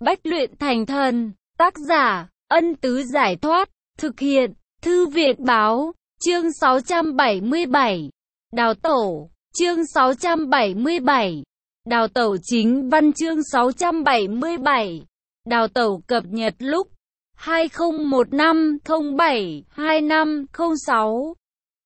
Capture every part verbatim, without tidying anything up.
Bách luyện thành thần. Tác giả, Ân Tứ Giải Thoát. Thực hiện, Thư Viện Báo. Chương sáu trăm bảy mươi bảy. Đào tẩu. Chương sáu trăm bảy mươi bảy. Đào tẩu chính văn. Chương sáu trăm bảy mươi bảy. Đào tẩu cập nhật lúc hai không một năm không bảy hai năm không sáu.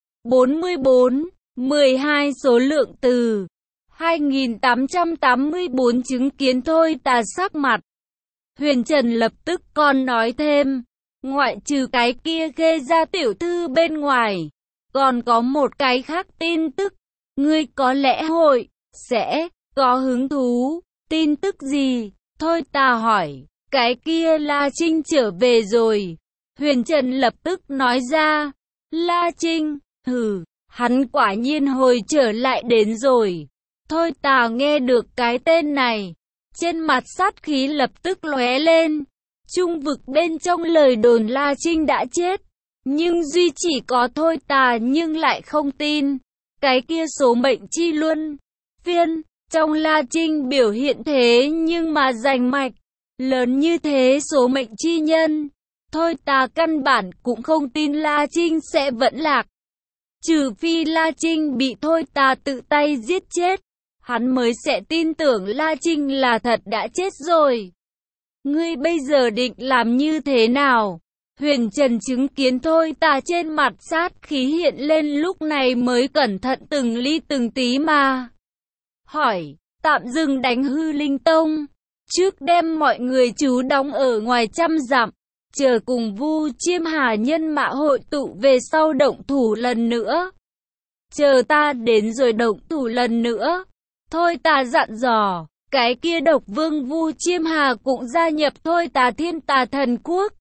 bốn mươi bốn, mười hai số lượng từ hai nghìn tám trăm tám mươi bốn. Chứng kiến Thôi Tà sắc mặt Huyền Trần lập tức còn nói thêm, ngoại trừ cái kia ghê ra tiểu thư bên ngoài, còn có một cái khác tin tức, ngươi có lẽ hội sẽ có hứng thú. Tin tức gì? Thôi Tà hỏi. Cái kia La Trinh trở về rồi. Huyền Trần lập tức nói ra. La Trinh? Hừ, hắn quả nhiên hồi trở lại đến rồi. Thôi Tà nghe được cái tên này, trên mặt sát khí lập tức lóe lên. Trung vực bên trong lời đồn La Trinh đã chết, nhưng duy chỉ có Thôi Tà nhưng lại không tin. Cái kia số mệnh chi luân phiên trong La Trinh biểu hiện thế nhưng mà rành mạch lớn như thế số mệnh chi nhân, Thôi Tà căn bản cũng không tin La Trinh sẽ vẫn lạc. Trừ phi La Trinh bị Thôi Tà tự tay giết chết, hắn mới sẽ tin tưởng La Trinh là thật đã chết rồi. Ngươi bây giờ định làm như thế nào? Huyền Trần chứng kiến Thôi Tà trên mặt sát khí hiện lên, lúc này mới cẩn thận từng ly từng tí mà hỏi. Tạm dừng đánh Hư Linh Tông, trước đem mọi người trú đóng ở ngoài trăm dặm, chờ cùng Vu Chiêm Hà nhân mã hội tụ về sau động thủ lần nữa. Chờ ta đến rồi động thủ lần nữa. Thôi Tà dặn dò. Cái kia độc vương Vu Chiêm Hà cũng gia nhập Thôi Tà Thiên Tà Thần Quốc.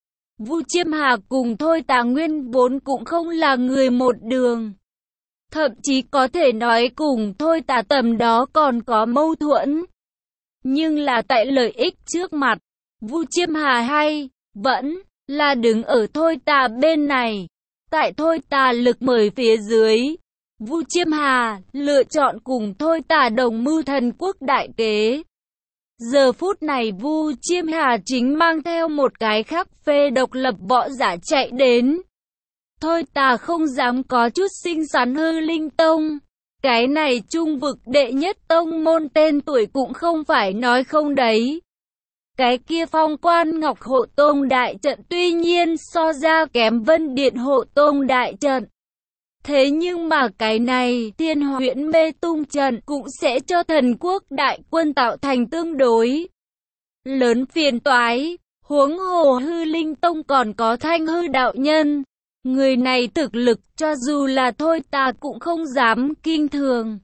Vu Chiêm Hà cùng Thôi Tà nguyên vốn cũng không là người một đường, thậm chí có thể nói cùng Thôi Tà tầm đó còn có mâu thuẫn. Nhưng là tại lợi ích trước mặt, Vu Chiêm Hà hay vẫn là đứng ở Thôi Tà bên này. Tại Thôi Tà lực mời phía dưới, Vu Chiêm Hà lựa chọn cùng Thôi Tà đồng mưu thần quốc đại kế. Giờ phút này Vu Chiêm Hà chính mang theo một cái khác phê độc lập võ giả chạy đến. Thôi Tà không dám có chút xinh xắn Hư Linh Tông. Cái này trung vực đệ nhất tông môn tên tuổi cũng không phải nói không đấy. Cái kia Phong Quan Ngọc Hộ Tông đại trận tuy nhiên so ra kém Vân Điện Hộ Tông đại trận. Thế nhưng mà cái này Thiên Huyễn Mê Tung trận cũng sẽ cho thần quốc đại quân tạo thành tương đối lớn phiền toái. Huống hồ Hư Linh Tông còn có Thanh Hư đạo nhân. Người này thực lực cho dù là Thôi Tà cũng không dám kinh thường.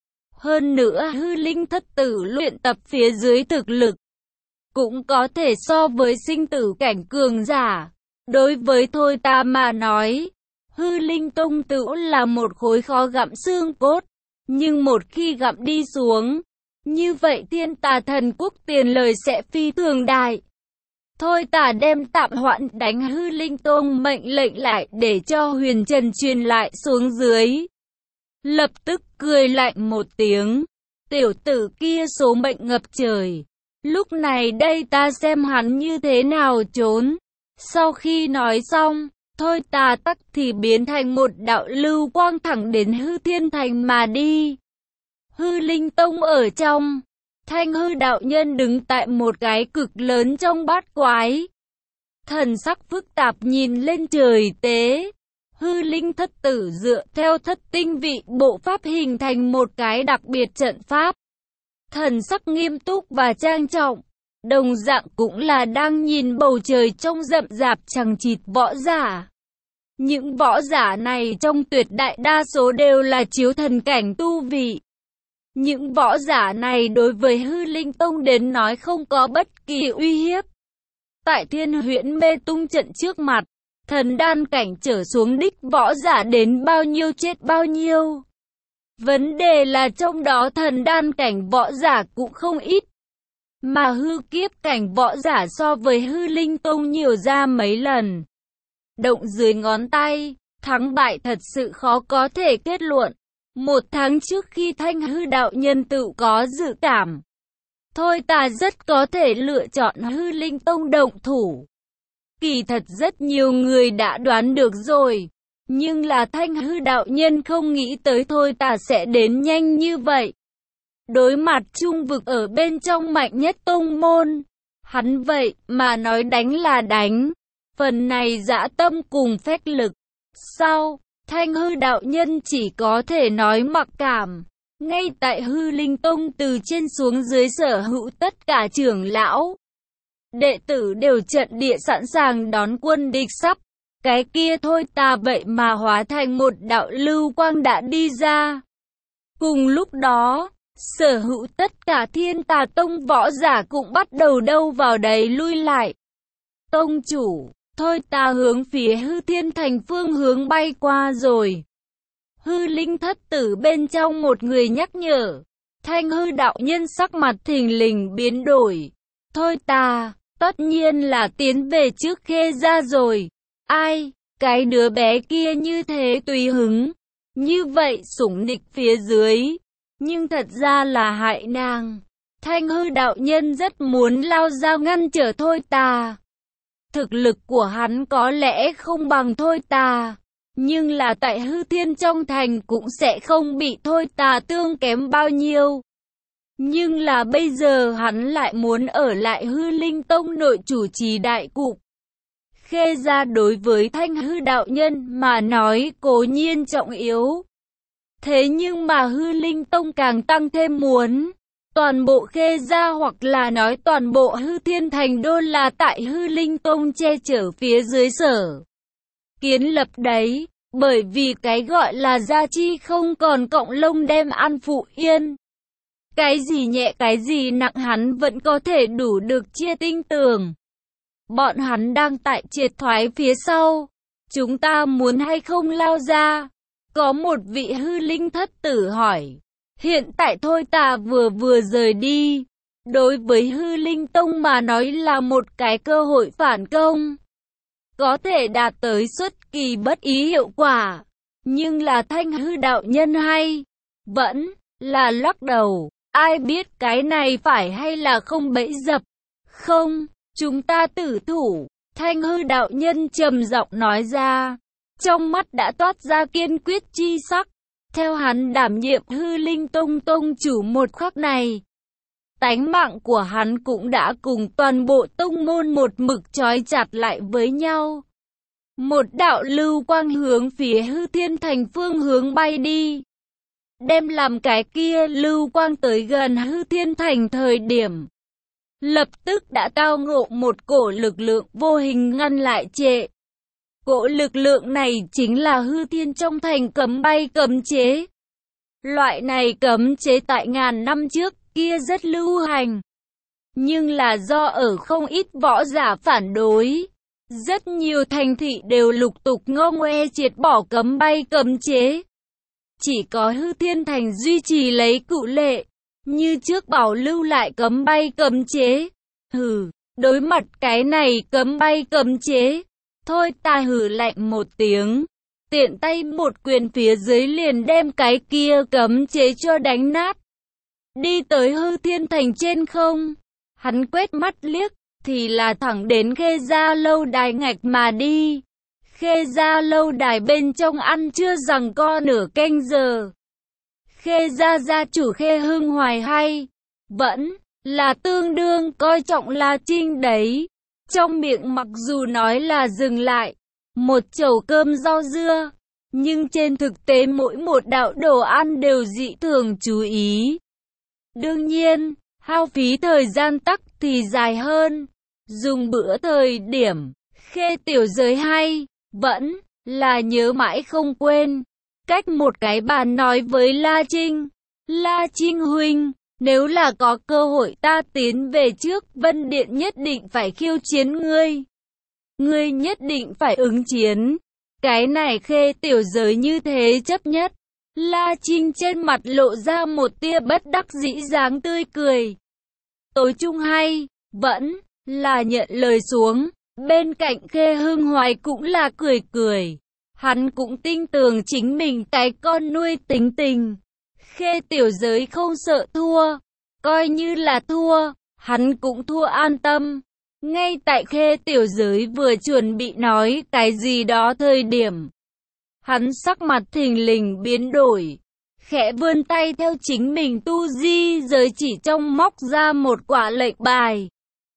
Hơn nữa Hư Linh thất tử luyện tập phía dưới thực lực cũng có thể so với sinh tử cảnh cường giả. Đối với Thôi Tà mà nói, Hư Linh Tông tự là một khối khó gặm xương cốt, nhưng một khi gặm đi xuống, như vậy Thiên Tà Thần Quốc tiền lời sẽ phi thường đại. Thôi Tà đem tạm hoãn đánh Hư Linh Tông mệnh lệnh lại để cho Huyền Trần truyền lại xuống dưới. Lập tức cười lạnh một tiếng, tiểu tử kia số mệnh ngập trời, lúc này đây ta xem hắn như thế nào trốn. Sau khi nói xong, Thôi Tà tắc thì biến thành một đạo lưu quang thẳng đến Hư Thiên Thành mà đi. Hư Linh Tông ở trong, Thanh Hư đạo nhân đứng tại một cái cực lớn trong bát quái, thần sắc phức tạp nhìn lên trời tế. Hư Linh thất tử dựa theo thất tinh vị bộ pháp hình thành một cái đặc biệt trận pháp, thần sắc nghiêm túc và trang trọng, đồng dạng cũng là đang nhìn bầu trời trong rậm rạp chằng chịt võ giả. Những võ giả này trong tuyệt đại đa số đều là chiếu thần cảnh tu vị. Những võ giả này đối với Hư Linh Tông đến nói không có bất kỳ uy hiếp. Tại Thiên Huyễn Mê Tung trận trước mặt, thần đan cảnh trở xuống đích võ giả đến bao nhiêu chết bao nhiêu. Vấn đề là trong đó thần đan cảnh võ giả cũng không ít, mà hư kiếp cảnh võ giả so với Hư Linh Tông nhiều ra mấy lần. Động dưới ngón tay, thắng bại thật sự khó có thể kết luận. Một tháng trước khi Thanh Hư đạo nhân tự có dự cảm, thôi ta rất có thể lựa chọn Hư Linh Tông động thủ. Kỳ thật rất nhiều người đã đoán được rồi, nhưng là Thanh Hư đạo nhân không nghĩ tới thôi ta sẽ đến nhanh như vậy. Đối mặt trung vực ở bên trong mạnh nhất tông môn, hắn vậy mà nói đánh là đánh, phần này dã tâm cùng phách lực. Sau, Thanh Hư đạo nhân chỉ có thể nói mặc cảm. Ngay tại Hư Linh Tông từ trên xuống dưới sở hữu tất cả trưởng lão, đệ tử đều trận địa sẵn sàng đón quân địch sắp. Cái kia thôi ta vậy mà hóa thành một đạo lưu quang đã đi ra. Cùng lúc đó, sở hữu tất cả Thiên Tà Tông võ giả cũng bắt đầu đâu vào đấy lui lại. Tông chủ, thôi ta hướng phía Hư Thiên Thành phương hướng bay qua rồi. Hư Linh Thất Tử bên trong một người nhắc nhở. Thanh Hư đạo nhân sắc mặt thình lình biến đổi. Thôi ta, tất nhiên là tiến về trước Khê Gia rồi. Ai, cái đứa bé kia như thế tùy hứng, như vậy sủng nịch phía dưới, nhưng thật ra là hại nàng. Thanh Hư đạo nhân rất muốn lao ra ngăn trở thôi ta. Thực lực của hắn có lẽ không bằng thôi ta, nhưng là tại Hư Thiên trong thành cũng sẽ không bị thôi ta tương kém bao nhiêu. Nhưng là bây giờ hắn lại muốn ở lại Hư Linh Tông nội chủ trì đại cục. Khê Gia đối với Thanh Hư đạo nhân mà nói cố nhiên trọng yếu. Thế nhưng mà Hư Linh Tông càng tăng thêm muốn. Toàn bộ Khê Gia hoặc là nói toàn bộ Hư Thiên Thành đô là tại Hư Linh Tông che chở phía dưới sở kiến lập đấy. Bởi vì cái gọi là gia chi không còn cọng lông đem ăn phụ yên. Cái gì nhẹ cái gì nặng hắn vẫn có thể đủ được chia tinh tường. Bọn hắn đang tại triệt thoái phía sau. Chúng ta muốn hay không lao ra? Có một vị Hư Linh Thất Tử hỏi. Hiện tại thôi ta vừa vừa rời đi. Đối với Hư Linh Tông mà nói là một cái cơ hội phản công. Có thể đạt tới xuất kỳ bất ý hiệu quả. Nhưng là Thanh Hư đạo nhân hay? Vẫn là lắc đầu. Ai biết cái này phải hay là không bẫy dập? Không, chúng ta tử thủ. Thanh Hư đạo nhân trầm giọng nói ra. Trong mắt đã toát ra kiên quyết chi sắc. Theo hắn đảm nhiệm Hư Linh Tông tông chủ một khắc này, tánh mạng của hắn cũng đã cùng toàn bộ tông môn một mực trói chặt lại với nhau. Một đạo lưu quang hướng phía Hư Thiên Thành phương hướng bay đi. Đem làm cái kia lưu quang tới gần Hư Thiên Thành thời điểm, lập tức đã tao ngộ một cổ lực lượng vô hình ngăn lại trệ. Cỗ lực lượng này chính là Hư Thiên trong thành cấm bay cấm chế. Loại này cấm chế tại ngàn năm trước kia rất lưu hành. Nhưng là do ở không ít võ giả phản đối, rất nhiều thành thị đều lục tục ngô ngoe triệt bỏ cấm bay cấm chế. Chỉ có Hư Thiên Thành duy trì lấy cụ lệ, như trước bảo lưu lại cấm bay cấm chế. Hừ, đối mặt cái này cấm bay cấm chế, thôi ta hừ lạnh một tiếng, tiện tay một quyền phía dưới liền đem cái kia cấm chế cho đánh nát. Đi tới Hư Thiên Thành trên không, hắn quét mắt liếc, thì là thẳng đến Khê Gia lâu đài ngạch mà đi. Khê Gia lâu đài bên trong ăn chưa rằng co nửa canh giờ. Khê Gia gia chủ Khê Hưng Hoài hay, vẫn là tương đương coi trọng La Trinh đấy. Trong miệng mặc dù nói là dừng lại một chầu cơm rau dưa, nhưng trên thực tế mỗi một đạo đồ ăn đều dị thường chú ý. Đương nhiên, hao phí thời gian tắc thì dài hơn. Dùng bữa thời điểm, Khê tiểu giới hay, vẫn là nhớ mãi không quên. Cách một cái bàn nói với La Trinh. La Trinh huynh, nếu là có cơ hội ta tiến về trước Vân Điện nhất định phải khiêu chiến ngươi. Ngươi nhất định phải ứng chiến. Cái này Khê tiểu giới như thế chấp nhất. La Trinh trên mặt lộ ra một tia bất đắc dĩ dáng tươi cười. Tối chung hay, vẫn là nhận lời xuống. Bên cạnh Khê Hưng Hoài cũng là cười cười. Hắn cũng tin tưởng chính mình cái con nuôi tính tình. Khê tiểu giới không sợ thua, Coi như là thua, hắn cũng thua an tâm. Ngay tại Khê Tiểu Giới vừa chuẩn bị nói cái gì đó thời điểm, hắn sắc mặt thình lình biến đổi, khẽ vươn tay theo chính mình tu di giới chỉ trong móc ra một quả lệnh bài.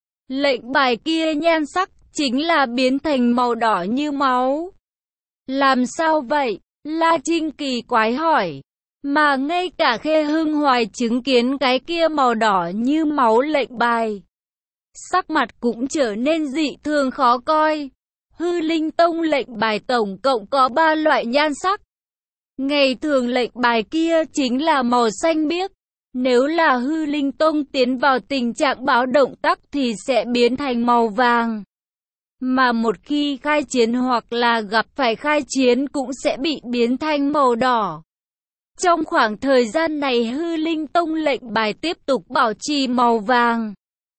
Lệnh bài kia nhan sắc chính là biến thành màu đỏ như máu. Làm sao vậy? La Trinh kỳ quái hỏi. Mà ngay cả Khê Hưng Hoài chứng kiến cái kia màu đỏ như máu lệnh bài, sắc mặt cũng trở nên dị thường khó coi. Hư Linh Tông lệnh bài tổng cộng có ba loại nhan sắc. Ngày thường lệnh bài kia chính là màu xanh biếc. Nếu là Hư Linh Tông tiến vào tình trạng báo động tắc thì sẽ biến thành màu vàng. Mà một khi khai chiến hoặc là gặp phải khai chiến cũng sẽ bị biến thành màu đỏ. Trong khoảng thời gian này Hư Linh Tông lệnh bài tiếp tục bảo trì màu vàng.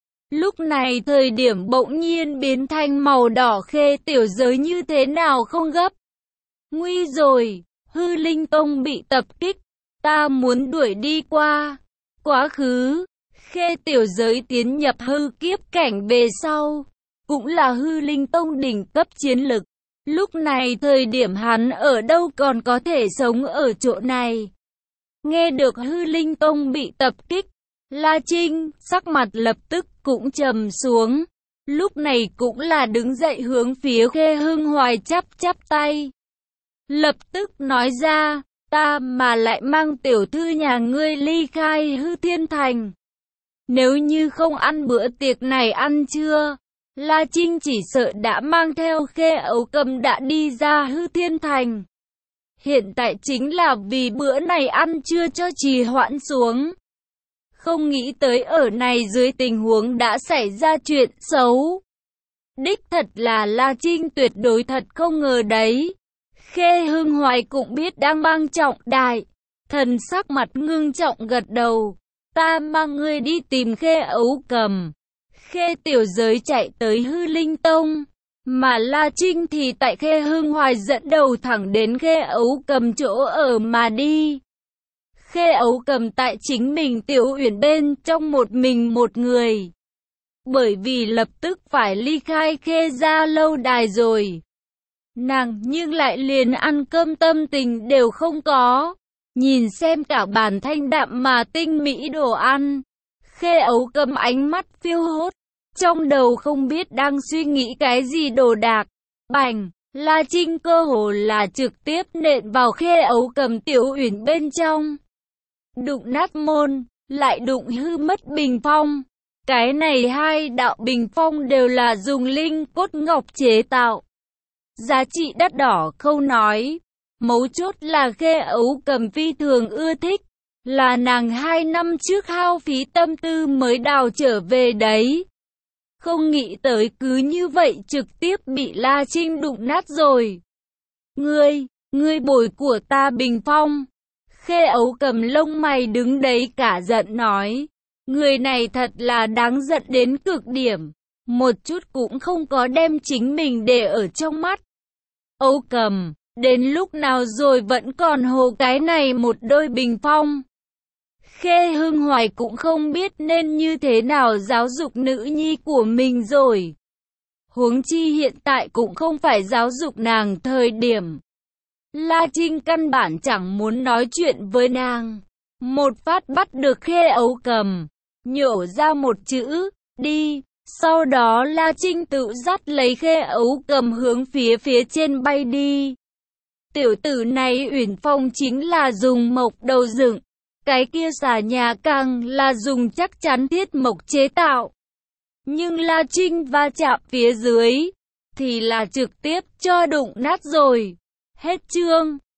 Lúc này thời điểm bỗng nhiên biến thành màu đỏ, Khê Tiểu Giới như thế nào không gấp. Nguy rồi, Hư Linh Tông bị tập kích, ta muốn đuổi đi qua. Quá khứ, Khê Tiểu Giới tiến nhập hư kiếp cảnh về sau, cũng là Hư Linh Tông đỉnh cấp chiến lực. Lúc này thời điểm hắn ở đâu còn có thể sống ở chỗ này. Nghe được Hư Linh Tông bị tập kích, La Trinh sắc mặt lập tức cũng trầm xuống. Lúc này cũng là đứng dậy hướng phía Khê Hưng Hoài chắp chắp tay. Lập tức nói ra, ta mà lại mang tiểu thư nhà ngươi ly khai Hư Thiên Thành. Nếu như không ăn bữa tiệc này ăn trưa, La Trinh chỉ sợ đã mang theo Khê Ấu Cầm đã đi ra Hư Thiên Thành. Hiện tại chính là vì bữa này ăn trưa cho trì hoãn xuống. Không nghĩ tới ở này dưới tình huống đã xảy ra chuyện xấu. Đích thật là La Trinh tuyệt đối thật không ngờ đấy. Khê Hưng Hoài cũng biết đang mang trọng đại. Thần sắc mặt ngưng trọng gật đầu. Ta mang ngươi đi tìm Khê Ấu Cầm. Khê Tiểu Giới chạy tới Hư Linh Tông. Mà La Trinh thì tại Khê Hưng Hoài dẫn đầu thẳng đến Khê Ấu Cầm chỗ ở mà đi. Khê Ấu Cầm tại chính mình Tiểu Uyển bên trong một mình một người. Bởi vì lập tức phải ly khai Khê gia lâu đài rồi. Nàng nhưng lại liền ăn cơm tâm tình đều không có. Nhìn xem cả bàn thanh đạm mà tinh mỹ đồ ăn. Khê Ấu Cầm ánh mắt phiêu hốt. Trong đầu không biết đang suy nghĩ cái gì đồ đạc. Bành, La Trinh cơ hồ là trực tiếp nện vào Khê Ấu Cầm Tiểu Uyển bên trong. Đụng nát môn, lại đụng hư mất bình phong. Cái này hai đạo bình phong đều là dùng linh cốt ngọc chế tạo. Giá trị đắt đỏ không nói. Mấu chốt là Khê Ấu Cầm phi thường ưa thích. Là nàng hai năm trước hao phí tâm tư mới đào trở về đấy. Không nghĩ tới cứ như vậy trực tiếp bị La Trinh đụng nát rồi. Ngươi, ngươi bồi của ta bình phong. Khê Ấu Cầm lông mày đứng đấy cả giận nói. Người này thật là đáng giận đến cực điểm. Một chút cũng không có đem chính mình để ở trong mắt. Ấu Cầm, đến lúc nào rồi vẫn còn hồ cái này một đôi bình phong. Khê Hưng Hoài cũng không biết nên như thế nào giáo dục nữ nhi của mình rồi. Huống chi hiện tại cũng không phải giáo dục nàng thời điểm. La Trinh căn bản chẳng muốn nói chuyện với nàng. Một phát bắt được Khê Ấu Cầm, nhổ ra một chữ, đi. Sau đó La Trinh tự dắt lấy Khê Ấu Cầm hướng phía phía trên bay đi. Tiểu tử này Uyển Phong chính là dùng mộc đầu dựng. Cái kia xà nhà càng là dùng chắc chắn thiết mộc chế tạo. Nhưng La Trinh va chạm phía dưới thì là trực tiếp cho đụng nát rồi. Hết chương.